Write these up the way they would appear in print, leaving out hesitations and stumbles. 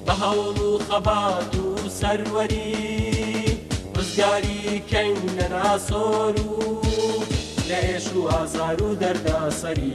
بەهەوڵ و خەبات و سەروەری ڕزگاری کەین لە ناسۆر و لە ئێش و ئازار و دەردا سەری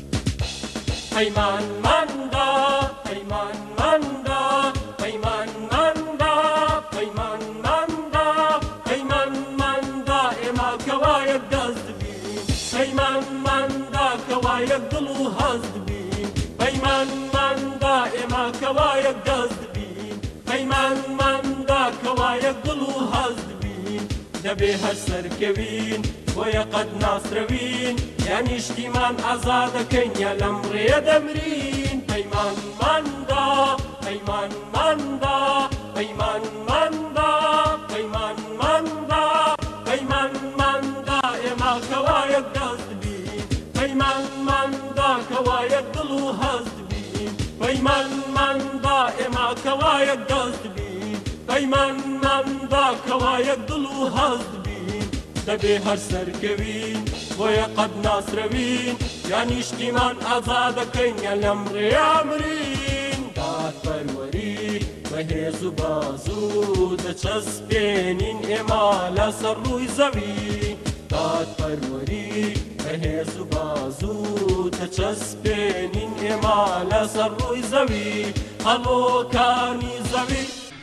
پەیمانماندا پەیمانماندا پەیمانماندا پەیمانماندا پەیمانماندا ئێمە کەوایەک دەست بین پەیمانماندا کەوایەک دڵ و هەست بین پەیمانماندا ئێمە کەوایەک دەست بین پەیمانماندا کەوایەک دڵ و هەست بین دەبێ هەر سەرکەوین بۆیە قەت ناسرەوین یا نیشتیمان ئازادەکەین یا لەم ڕێیە دەمرین پەیمانماندا پەیمانماندا پەیمانماندا پەیمانماندا پەیمانماندا ئێمە کەوایەک دەست بین پەیمانماندا کەوایەک دڵ و هەست بین پەیمانماندا ئێمە کەوایەک دەست بین پەیمانماندا کەوایەک دڵ و هەست بین دەبێ هەر سەرکەوین بۆیە قەت ناسرەوین یا نیشتیمان ئازادەکەین یا لەم ڕێیا مرین دادپەروەری بەهێز و بازوو دەچەسپێنین ئێمە لەسەر ڕووی زەوی دادپەروەری بەهێز و بازوو دەچەسپێنین ئێمە لەسەر ڕووی زەوی هەڵۆکانی زەوی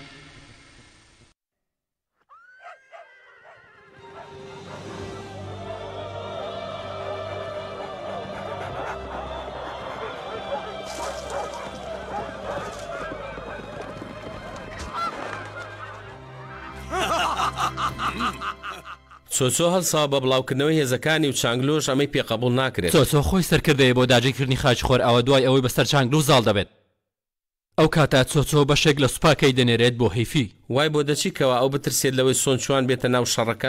چۆچۆ هەڵساوە بە بڵاوکردنەوەی هێزەکانی و چانگلۆش ئەمەی پێقەبوڵ ناکرێت چۆچۆ خۆی سەرکردەیە بۆ داگیرکردنی خاچخۆر ئەوە دوای ئەوەی بەسەر چانگلۆ زاڵ دەبێت ئەو کاتە چۆچۆ بەشێک لە سوپاکەی دەنێرێت بۆ هەیفی وای بۆ دەچیکەوە ئەو بترسێت لەوەی سۆنچوان بێتە ناو شەڕەکە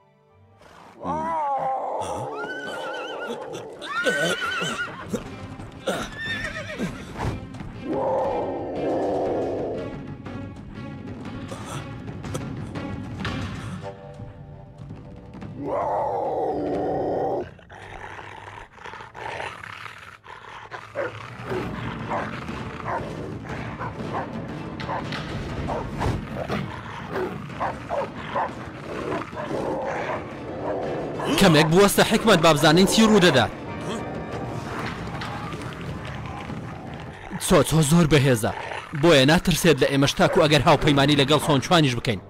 کەمێک بوەستە حکمت بابزانین چی ڕوو دەدات چۆچۆ زۆر بەهێزە بۆیە ناترسێت لە ئێمەش تاکو ئەگەر هاوپەیمانی لەگەڵ سۆنچوانیش بکەین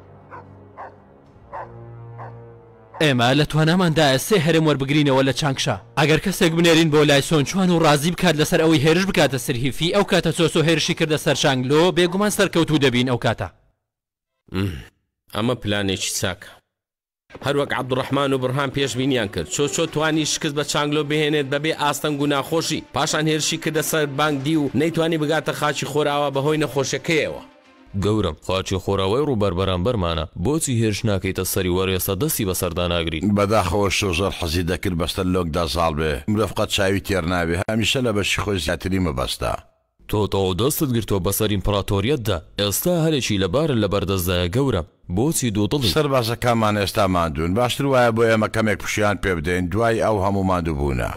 ئێمە لە تواناماندایە سێ هەرێم وەربگرینەوە لە چانگشا ئەگەر کەسێک بنێرین بۆ لای سۆنچوان و ڕازی بکات لەسەر ئەوەی هێرش بکاتە سەرهیفی ئەو کاتە چۆچۆ هێرشی کردە سەر چانگلۆ بێگومان سەرکەوتوو دەبین ئەو کاتە ئەمە پلانێکی چاکە هەروەک عەبدوڕەحمان و بڕهان پێشبینیان کرد چۆچۆ توانی شکست بە چانگلۆ بهێنێت بەبێ ئاستەنگ و ناخۆشی پاشان هێرشی کردە سەر بانگدی و نەیتوانی بگاتە خاچی خۆراوە بەهۆی نەخۆشەکەیەوە گەورم خاچی خۆراوەی ڕووبەر بەرامبەرمانە بۆچی هێرش ناکەیتە سەری وەڕێستا دەستی بەسەردا ناگری بەداخەوە شۆژەر حەزی دەکرد بەستە لۆکدا زاڵ بێ مرۆڤ قەت چاوی تێر نابێ هەمیشە لە بەشی خۆی زیاتری مەبەستا تۆ دەستت گرتۆ بەسەر ئیمپراتۆریەتدا ئێستا هەرێکی لەبارە لە بەردەستدایە گەورم بۆچی دووتڵی سەربازەکانمان ئێستا ماندوون باشتر وایە بۆ ئێمە کەمێک پشیان پێ بدەین دوای ئەو هەموو ماندوو بوونە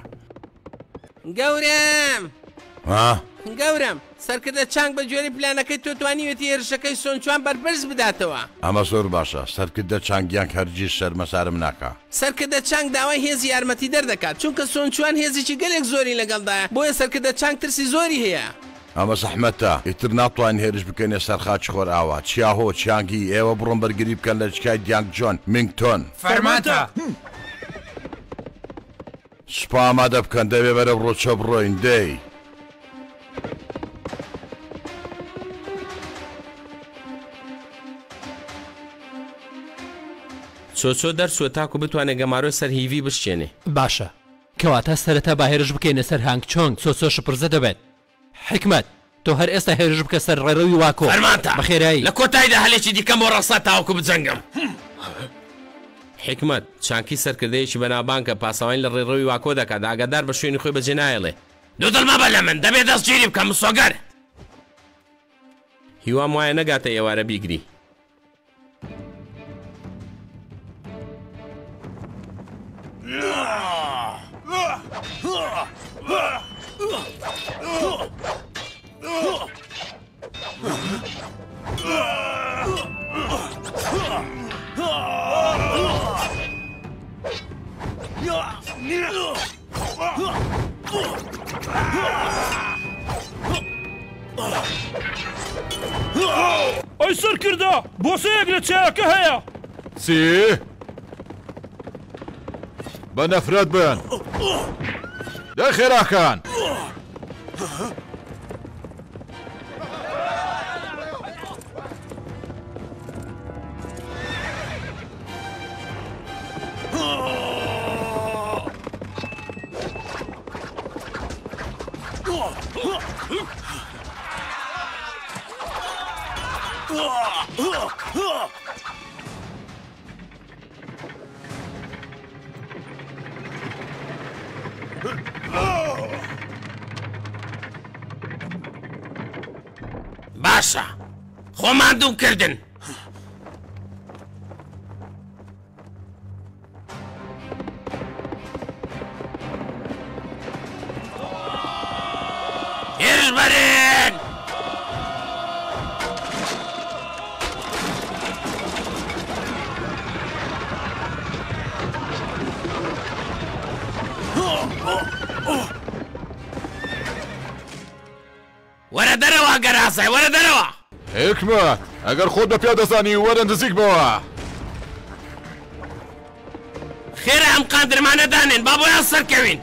گەورم گەورم سەرکردە چانگ بە جۆری پلانەکەی تۆ توانیوێتی هێرشەکەی سۆنچوان بەربەرز بداتەوە ئەمە زۆر باشە سەرکردە چانگیان هەرگیز شەرمەسارم ناکا سەرکردە چانگ داوای هێزی یارمەتی دەردەکات چونکە سۆنچوان هێزیی گەلێک زۆری لەگەڵدایە بۆیە سەرکردە چانگ ترسی زۆری هەیە ئەمە زەحمەتە ئیتر ناتوان هێرش بکەنێ سەر خاچ خۆر ئاوا چیاهۆ چیانگی ئێوە بڕۆن بەرگری بکەن لە چکای دیانگ جۆن مینگتۆن فەرماتە سوپا ئامادە بکەن دەبێ بەرە بڕۆچە بڕۆین دەی چۆچۆ دەرچووە تاکو بتوانێت گەمارۆی سەر هیڤی بشکێنێ باشە کەواتە سەرەتا با هێرش بکەینە سەر هانگ چۆنگ چۆچۆ شپرزە دەبێت حکمت تۆ هەر ئێستا هێرش بکە سەر ڕێڕەوی واکۆ فەرماتە بەخێرایی لە کۆتاییدا هەلێکی دیکەم بۆ ڕەسا تاوەکو بجەنگم حکمت چانکی سەرکردەیەکی بەنابانکە پاسەوانی لە ڕێڕەوی واکۆ دەکات ئاگادار بە شوێنی خۆی بەجێ نایەڵێ دوو دڵ مەبە لە من دەبێت دەستگیری بکەم مسۆگەر هیوام وایە نەگاتە ئێوارە بیگری ئەی سەرکردا بۆسەیەک لە چایەکە هەیە چی؟ بە نەفرەت بن دەی خێراکان باشە خۆمان دوو کردن هێرش بەرێن وەرە دەرەوە گەراسای وەرە دەرەوە حکمت ئەگەر خۆت بە پیا دەزانی وەرە نزیک بەوە خێرە ئەم قاندرمانە دانێن با بۆیان سەرکەوین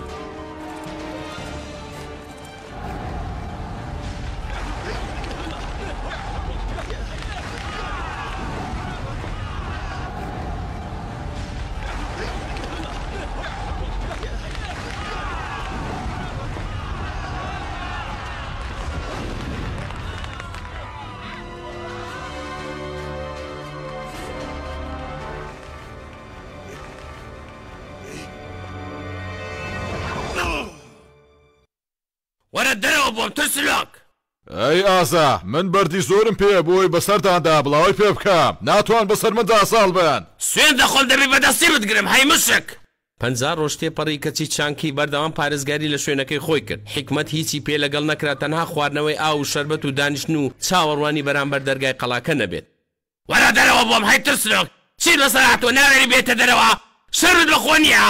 وەرە دەرەوە بۆم ترسلۆک ئەی ئازا من بەردی زۆرم پێ بۆی بەسەرداندا بڵاوی پێ بکەم ناتوان بەسەر مندا ئاساڵ بن سوێن دەخۆم دەبێ بەدەستی بتگرم هەی مشک 50 ڕۆژ تێپەڕی کەچی چانکی بەردەوام پارێزگاری لە شوێنەکەی خۆی کرد حکمت هیچی پێ لەگەڵ نەکرا تەنها خواردنەوەی ئاو و شەربەت و دانیشتن و چاوەڕوانی بەرامبەر دەرگای قەڵاکە نەبێت وەرە دەرەوە بۆم هەی ترسلۆک چی لەسەر هاتووە ناوێری بێتە دەرەوە شەرت بەخۆ نییە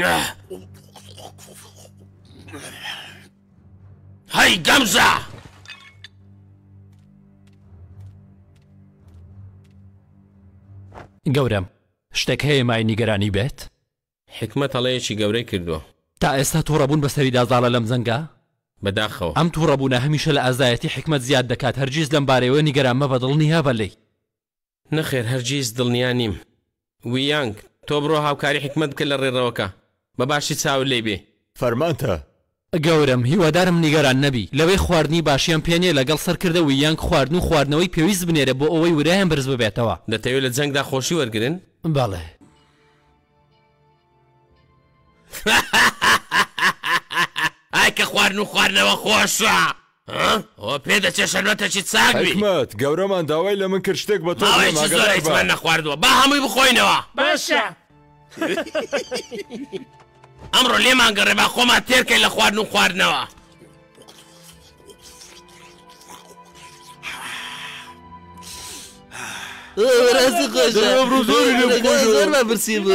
هەی گەمژە گەورم شتێک هەیە مای نیگەرانی بێت حکمت هەڵەیەکی گەورەی کردووە تا ئێستا تووڕەبوون بەسەری دازاڵە لەم زەنگە بەداخەوە ئەم تووڕەبوونە هەمیشە لە ئازایەتی حکمت زیاد دەکات هەرگیز لەم بارەیەوە نیگەرانمە بەدڵ نییە بەلەی نەخێر هەرگیز دڵنیا نیم ویانگ تۆ بڕۆ هاوکاری حکمت بکە لە ڕێڕەوەکە بەباشی چاو لێ بێ فەرمانتە گەورم هیوادارم نیگەران نەبی لەوەی خواردنی باشیان پێنێ لەگەڵ سەرکردەوەی یانگ خواردن و خواردنەوەی پێویست بنێرە بۆ ئەوەی ورایان برز ببێتەوە دەتەوێت لە جەنگدا خۆشی وەرگرن بەڵێ ئای کە خواردن و خواردنەوە خۆشە ئەوە پێ دەچێ شەربەتێکی چاکبی حکمت گەورەمان داوای لە من کرد شتێک بە تۆ ماوەیەکی زۆر هیچمان نەخواردووە با هەمووی بخۆینەوە باشە ئەمڕۆ لێمان گەڕێ با خۆمان تێرکەین لە خواردن و خواردنەوە ڕاستی خۆشە زۆر بەبرسی بوو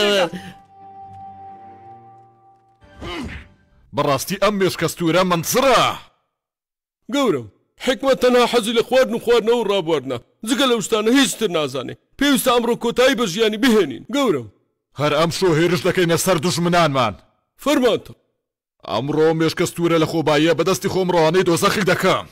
بەڕاستی ئەم مێشکەستورە منسرە گەورم حکمت تەنها حەزی لە خواردن و خواردنەوە و ڕابواردنە جگە لەو شتانە هیچتر نازانێ پێویستە ئەمڕۆ کۆتایی بە ژیانی بهێنین گەورم هەر ئەم شۆ هێرش دەکەینە سەر دوژمنانمان فەرمانتە ئەمڕۆ مێشکەستورە لە خۆباییە بەدەستی خۆم ڕۆوانەی دۆزەخی دەکەم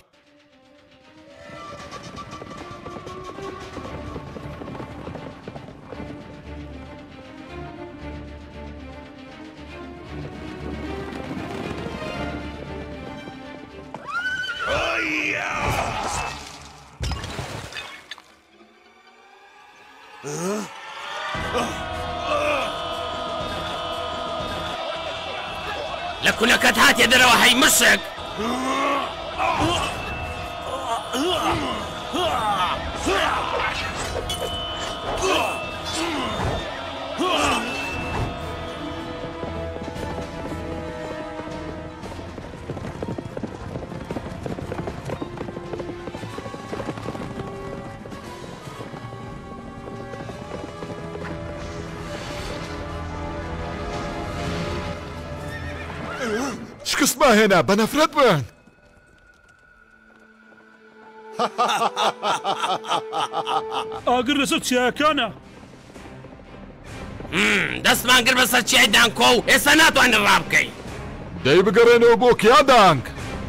لە کولەکەت هاتێ دەرەوە هەی مشک ترسما هێنا بە نەفرەت بن ئاگر لەسەر چیاکانە دەستمان گر بەسەر چیای دانکۆ و ئێستا ناتوانین ڕابکەین دەی بگەڕێنەوە بۆ کیا دانگ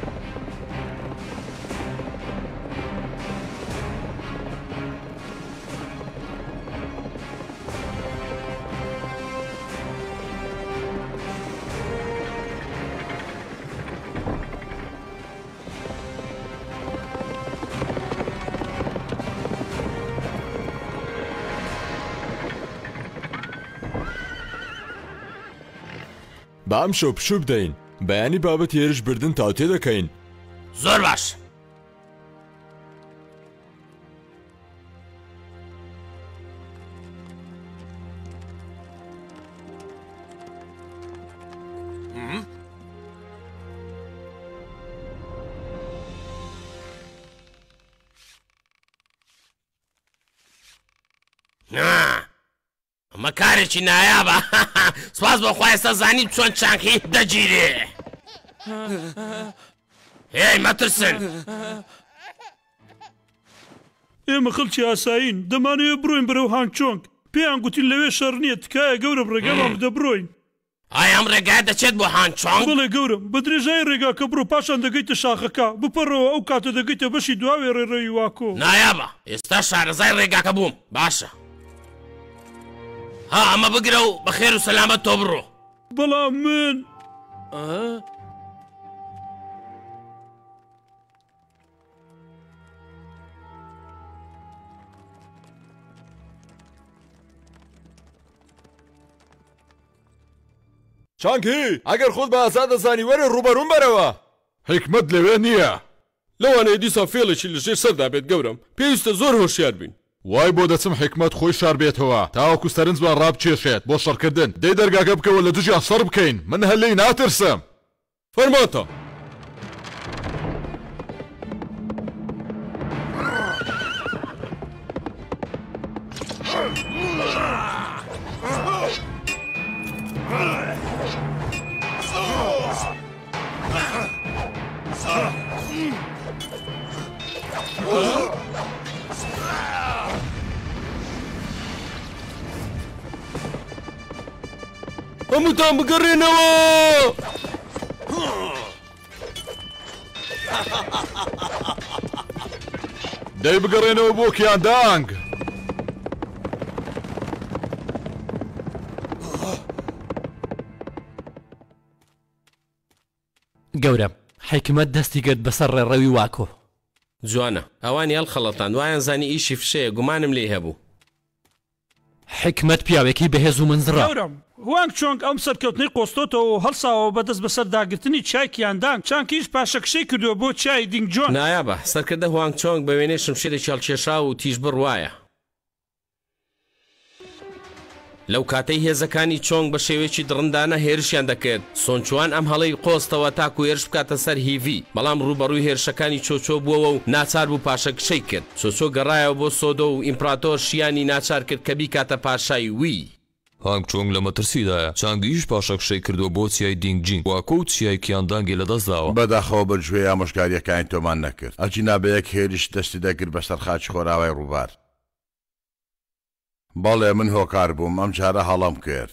بە ئەم شەو پشوو بدەین بەیانی بابەت هێرش بردن تاوتێ دەکەین زۆر باش ئەمە کارێکی نایابە سواز بەخوا ئێستا زانیم چۆن چانکی دەگیرێ هێی مەترسن ئێمە خەڵکی ئاسایین دەمانەوێت بڕۆین بەرەو هانگچۆنگ پێیان گوتین لەوێ شەڕ نییە تکایە گەورە ڕێگەمان بدە بڕۆین ئایا ئەم ڕێگای دەچێت بۆ هانگچۆنگ بەڵێ گەورم بە درێژای ڕێگاکە بڕۆ پاشان دەگەیتە شاخەکە بپەڕەوە ئەو کاتە دەگەیتە بەشی دواوێ ڕێڕەوی واکۆ نایابە ئێستا شارەزای ڕێگاکە بووم باشە ها ئەمە بگرە و بە خێر و سەلامەت تۆ بڕۆ بەڵام من چانکی ئەگەر خۆت بە ئازاد دەزانی وەرە ڕوبەڕوون بەرەوە حکمت لەوێ نییە لەوانەیە دیسان فێڵێکی لەژێر سەردا بێت گەورم پێویستە زۆر هۆشیار بین وای بۆ دەچم حکمت خۆی شار بێتەوە تاوەکو سەرنجوان ڕابچێشێت بۆ شەڕکردن دەی دەرگاکە بکەوە لە دژیان سەر بکەین من هەلەی ناترسم فەرمانتە هەمووتان بگەڕێنەوە دەی بگەڕێنەوە بۆ کیان دانگ گەورم حکمت دەستی گرت بەسەر ڕێڕەوی واکۆ جوانە ئەوانی هەڵخەڵەتان وایان زانی ئیشی فشەیە گومانم لێ هەبوو حکمت پیاوێکی بەهێز و منزڕە گەورم هانگچۆنگ ئەم سەرکەوتنەی قۆستۆتەوە و هەڵساوە بەدەست بەسەر داگرتنی چایکیان دانگ چانکیش پاشەکشەی کردووە بۆ چای دینگ جۆن نایابە سەرکردە هانگچۆنگ بە وێنەی شمشێرێکی هەڵکێشا و تیژ بڕوایە لەو کاتەی هێزەکانی چۆنگ بە شێوەیەکی دڕندانە هێرشیان دەکرد سۆنچوان ئەم هەڵەی قۆستەوە تاکو هێرش بکاتە سەر هیڤی بەڵام ڕوبەڕووی هێرشەکانی چۆچۆ بووەوە و ناچار بوو پاشەکشەی کرد چۆچۆ گەڕایەوە بۆ سۆدۆ و ئیمپراتۆر شیانی ناچار کرد کە بیکاتە پاشای وی هانگچۆنگ لە مەترسیدایە چانگیش پاشەکشەی کردووە بۆ چیای دینگجین واکۆ و چیای کیاندانگی لەدەستداوە بەداخەوە بەجوێ ئامۆژگاریەکانی تۆمان نەکرد ئەجی نابەیەک هێرش دەستی دەگرت بەسەر خاچ خۆراوای ڕووبار بەڵێ من هۆکار بووم ئەم جارە هەڵام کرد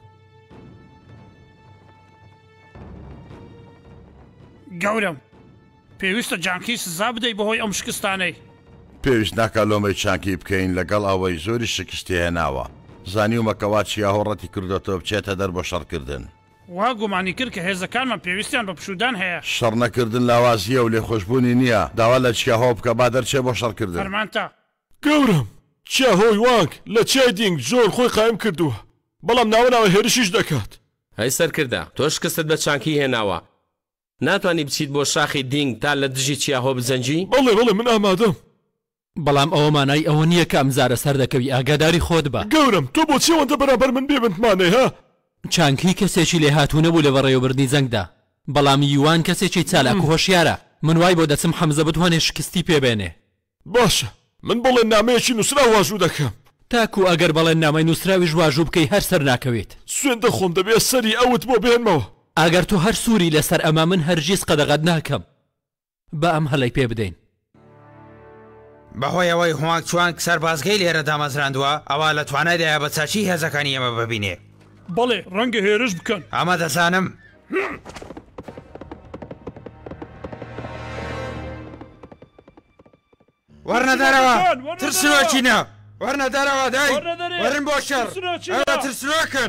گەورم پێویستە جانکی سزا بدەیت بەهۆی ئەم شکستانەی پێویست ناکە لۆمەی چانکی بکەین لەگەڵ ئەوەی زۆری شکستی هێناوە زانیومەکەوا چیاهۆڕەتی کردوەوە بچێتە دەر بۆ شەڕکردن وا گومانی کرد کە هێزەکانمان پێویستیان بە پشودان هەیە شەڕ نەکردن لاوازیە و لێخۆشببوونی نییە داوا لە چیاهۆ بکە با دەرچێ بۆ شەڕکردن فەرمانتە گەورم چیاهۆی وانگ لە چای دینگ جۆن خۆی قایم کردووە بەڵام ناوەناوە هێرشیش دەکات هەی سەرکردە تۆ شکستت بە چانکی هێناوە ناتوانانی بچیت بۆ شاخی دینگ تا لە دژی چیاهۆ بزەنجی بەڵێ من ئامادەم بەڵام ئەوە مانای ئەوە نییە کە ئەمزارە سەر دەکەوی ئاگاداری خۆت بە گەورم تۆ بۆ چیوەندە بەرامبەر من بێبنتمانێ ها چانکی کەسێکی لێ هاتوو نەبوو لە بەڕێوەبردنی جەنگدا بەڵام یوان کەسێکی چالاک و هۆشیارە من وای بۆ دەچم حەمزە بتوانێت شکستی پێبێنێ باشە من بڵێن نامەیەکی نووسرا واژوو دەکەم تاکو ئەگەر بەڵێن نامای نووسراویش واژوو بکەی هەر سەر ناکەوێت سوێن دەخۆم دەبێت سەری ئەوت بۆ بێنمەوە ئەگەر تۆ هەر سووری لەسەر ئەمە من هەرگیز قەدەغەت ناکەم بە ئەم هەڵەی پێ بدەین بەهۆی ئەوەی هۆنگ چوانگ سەربازگەی لێرە دامەزراندووە ئەوە لە توانایدایە بە چاچی هێزەکانی ئەمە ببینێ بەڵێ ڕەنگە هێرش بکەن ئەمە دەزانم وەرنە دەرەوە ترسنۆچینە وەرنە دەرەوە دای وەرن بۆ شەڕ ئەوە ترسنۆکن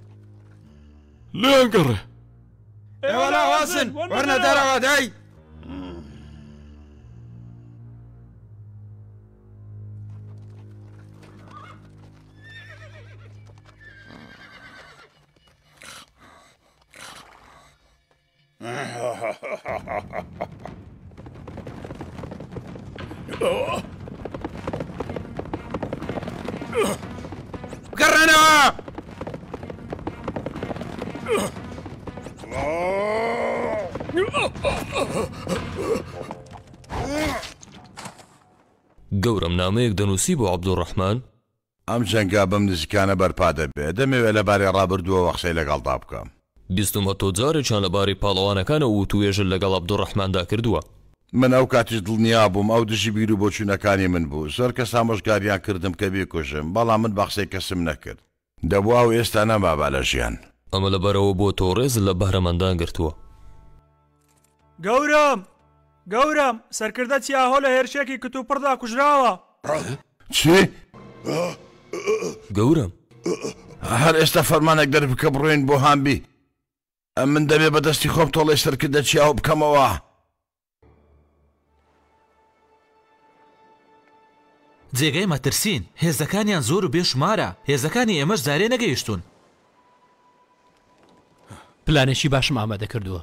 لێیان گەڕێ ئێوە لاوازن وەرنە دەرەوە دای گەڕێنەوە گەورم نامەیەک دەنووسی بۆ عەبدوڕەحمان ئەم جەنگا بەم نزیکانە بەرپا دەبێت دەمەوێت لەبارەی ڕابردووەوە قسەی لەگەڵدا بکەم بیستمە تۆ جارێکیان لەبارەی پاڵەوانەکانە و توێژن لەگەڵ عەبدوڕەحماندا کردووە من ئەو کاتیش دڵنیا بووم ئەو دژی بیر و بۆچوونەکانی من بوو زۆر کەس ئامۆژگاریان کردم کە بێکۆژم بەڵام من بە قسەی کەسم نەکرد دەبووە و ئێستا نەمابا لە ژیان ئەمە لەبەرەوە بۆ تۆ ڕێز لە بەهرەمەندان گرتووە گەورم سەرکردە چیاهۆ لە هێرشێکی کتوپڕدا کوژراوە چی؟ گەورم هەر ئێستا فەرمانێک دەربکە بڕۆین بۆ هامبی من دەبێ بەدەستی خۆم تۆڵی سەرکردە چیاهۆ بکەمەوە جێگەی مەترسین هێزەکانیان زۆر و بێشمارە هێزەکانی ئێمەش زارێ نەگەیشتون پلانێکی باشم ئامادە کردووە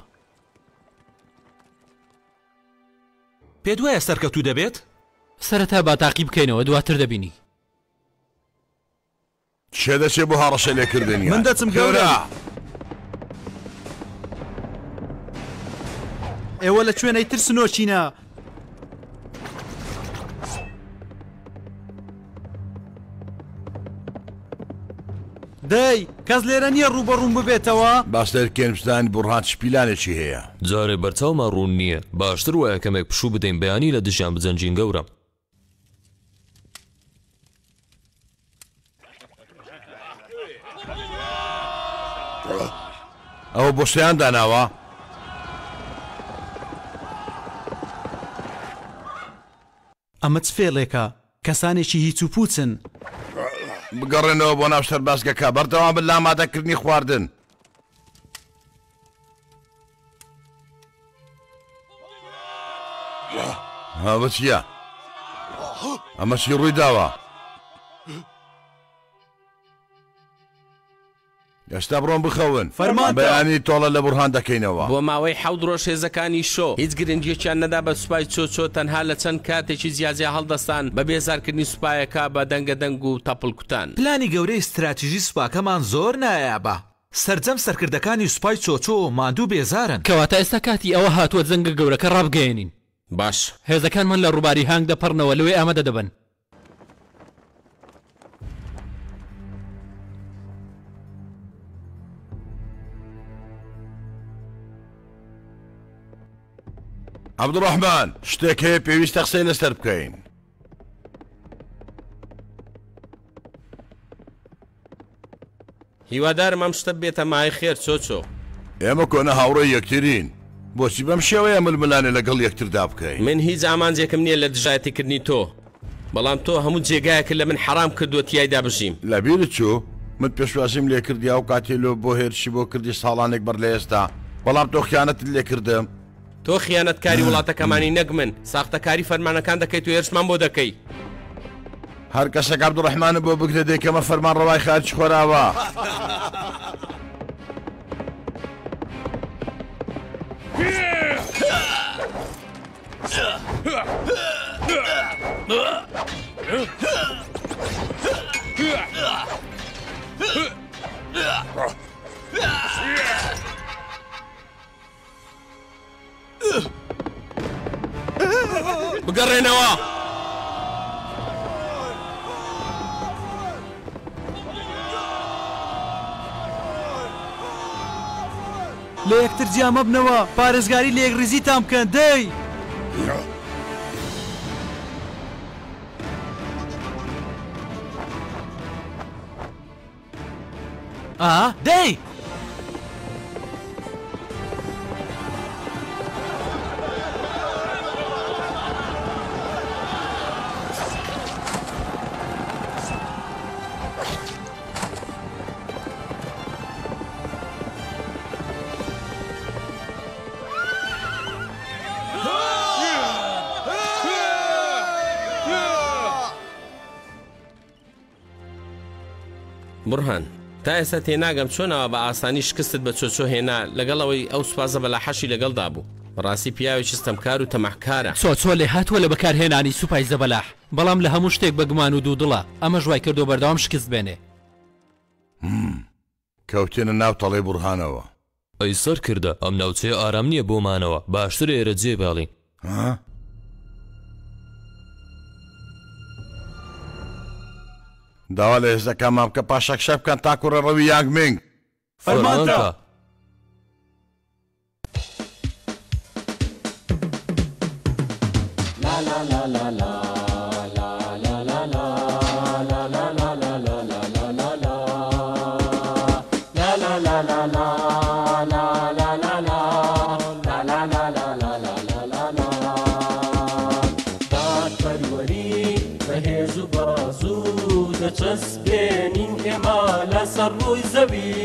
پێت وایە سەرکەوتوو دەبێت؟ سەرەتا با تاقی بکەینەوە دواتر دەبینی چێ دەچێ بۆ هەڕەشە لێکردنی من دەچم گەورە ئێوە لە کوێنەی ترسنۆچینە دەی کەس لێرە نییە ڕوبەڕوون ببێتەوە باس دەرکێنبستانی بڕهان شپیلانێکی هەیە جارێ بەرچاومان ڕوون نییە باشتر وایە کەمێک پشوو بدەین بەیانی لە دژیان بجەنجین گەورم ئەوە بۆ شتیان داناوە ئەمە چ فێڵێکە کەسانێکی هیچ و پوچن بگەڕێنەوە بۆ ناو سەربازگەکە بەردەوام بن لە ئامادەکردنی خواردن هاوە چییە؟ ئەمە چی ڕووی داوە؟ ئێستا بڕۆن بخەون بەیانی تۆڵە لە بورهان دەکەینەوە بۆ ماوەی حەوت ڕۆژ هێزەکانی شۆ هیچ گرنگیەکیان نەدا بە سوپای چۆچۆ تەنها لە چەند کاتێکی زیازیا هەڵدەستان بە بێزارکردنی سوپایەکە بە دەنگە دەنگ و تەپڵ کوتان پلانی گەورەی استراتیژی سوپاکەمان زۆر نایابە سەرجەم سەرکردەکانی سوپای چۆچۆ ماندوو بێزارن کەواتە ئێستا کاتی ئەوە هاتووە جەنگە گەورەکە ڕابگەێنین باش هێزەکان من لە ڕووباری هانگ دەپەڕنەوە لەوێ ئامادە دەبن عەبدوڕەحمان شتێک هەیە پێویستە قسەی لەسەر بکەین هیوادارم ئەم شتە بێتە مای خێر چۆچۆ ئێمە کۆنە هاوڕێی یەکترین بۆچی بەم شێوەیە ململانێ لەگەڵ یەکتردا بکەین من هیچ ئامانجێکم نییە لە دژایەتیکردنی تۆ بەڵام تۆ هەموو جێگایەکە لە من حرام کردووە تیایدا بژیم لەبیرت چوو من پێشوازیم لێ کردی ئەو کاتێلۆ بۆ هێرشی بۆ کردی ساڵانێک بەر لە ئێستا بەڵام تۆ خیانەتت لێ کردم تۆ خیانەتکاری وڵاتەکەمانی نەک من ساختەکاری فەرمانەکان دەکەیت و هێرشمان بۆ دەکەی هەر کەسێک عەبدوڕەحمانە بۆ بگرێ دەیکەمە فەرمان ڕەوای خارج خۆراوە بگەڕێنەوە لە یەکتر جیامە بنەوە پارێزگاری لە یەکڕزیتان بکەن دەی دەی بڕهان تا ئێستا تێناگەم چۆنەوە بە ئاسانی شکستت بە چۆچۆ هێنا لەگەڵەوەی ئەو سوپازە بەلا حەشی لەگەڵدا بوو بەڕاستی پیاوێکی ستەمکار و تەمەحکارە چۆچۆ لێ هاتووە لە بەکارهێنانی سوپای زەبەلاح بەڵام لە هەموو شتێک بە گومان و دوودڵە ئەمە ژوای کردو بەردەوام شکست بێنێ کەوتێنە ناو تەڵێ بورهانەوە ئەی سەر کردە ئەم ناوچەیە ئارام نییە بۆمانەوە باشتر ئێرە جێباڵین داوا لە هێزەکەمان بکە پاشەک شەب بکەن تاکوڕە ڕەوی یانگمنگ فەرمانتە چەسبێنین ئێمە لەسەر ڕووی زەوی